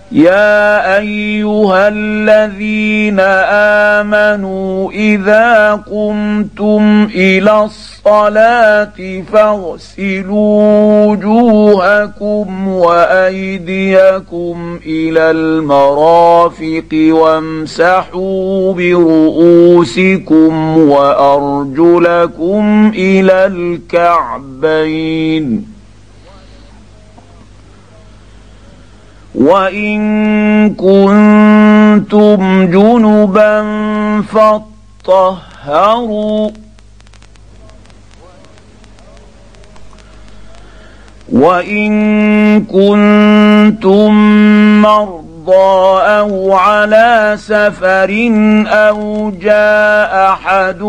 يا أيها الذين آمنوا إذا قمتم إلى الصلاة فاغسلوا وجوهكم وأيديكم إلى المرافق وامسحوا برؤوسكم وأرجلكم إلى الكعبين، وإن كنتم جنبا فاطهروا، وإن كنتم مرضى أو على سفر أو جاء أحد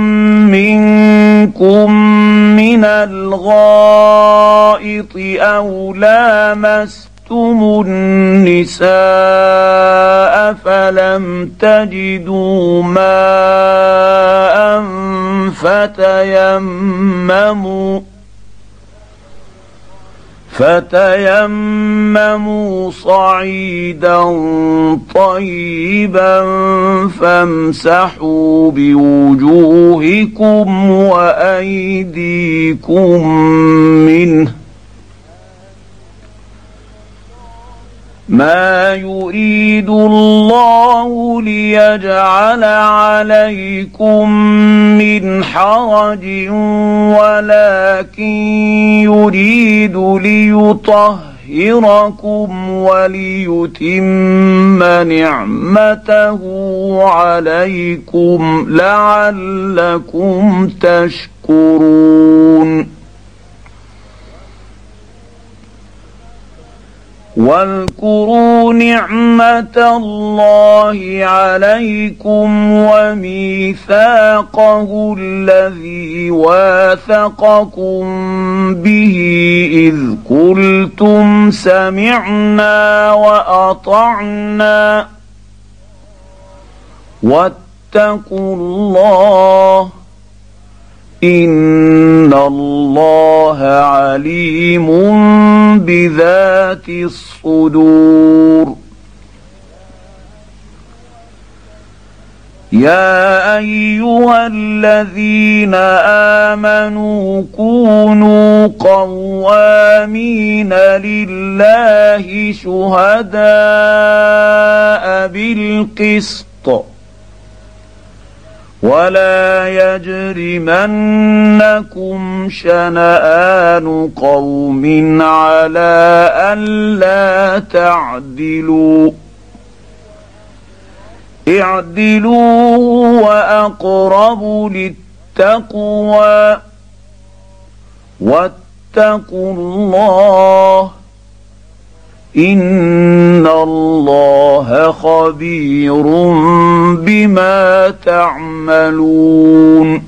منكم من الغائط أو لامستم النساء فلم تجدوا ماء فتيمموا صعيدا طيبا فامسحوا بوجوهكم وأيديكم منه، ما يريد الله ليجعل عليكم من حرج ولكن يريد ليطهركم وليتم نعمته عليكم لعلكم تشكرون. واذكروا نعمة الله عليكم وميثاقه الذي واثقكم به إذ قلتم سمعنا وأطعنا واتقوا الله إن الله عليم بذات الصدور. يا أيها الذين آمنوا كونوا قوامين لله شهداء بالقسط ولا يجرمنكم شنآن قوم على ألا تعدلوا اعدلوا وأقرب للتقوى واتقوا الله إن الله خبير بما تعملون.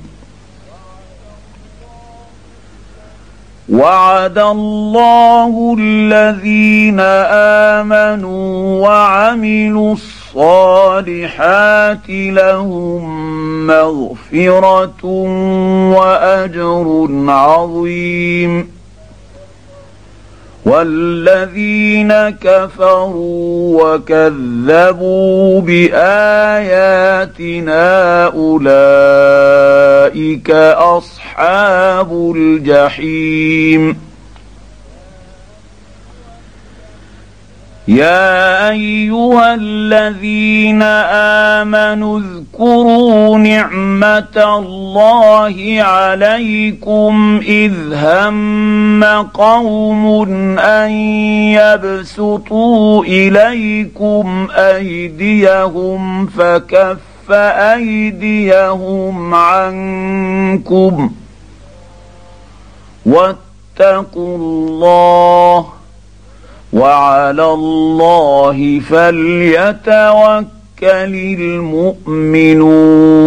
وعد الله الذين آمنوا وعملوا الصالحات لهم مغفرة وأجر عظيم، والذين كفروا وكذبوا بآياتنا أولئك أصحاب الجحيم. يا أيها الذين آمنوا اذكروا نعمة الله عليكم إذ هم قوم أن يبسطوا إليكم أيديهم فكف أيديهم عنكم واتقوا الله وعلى الله فليتوكل المؤمنون.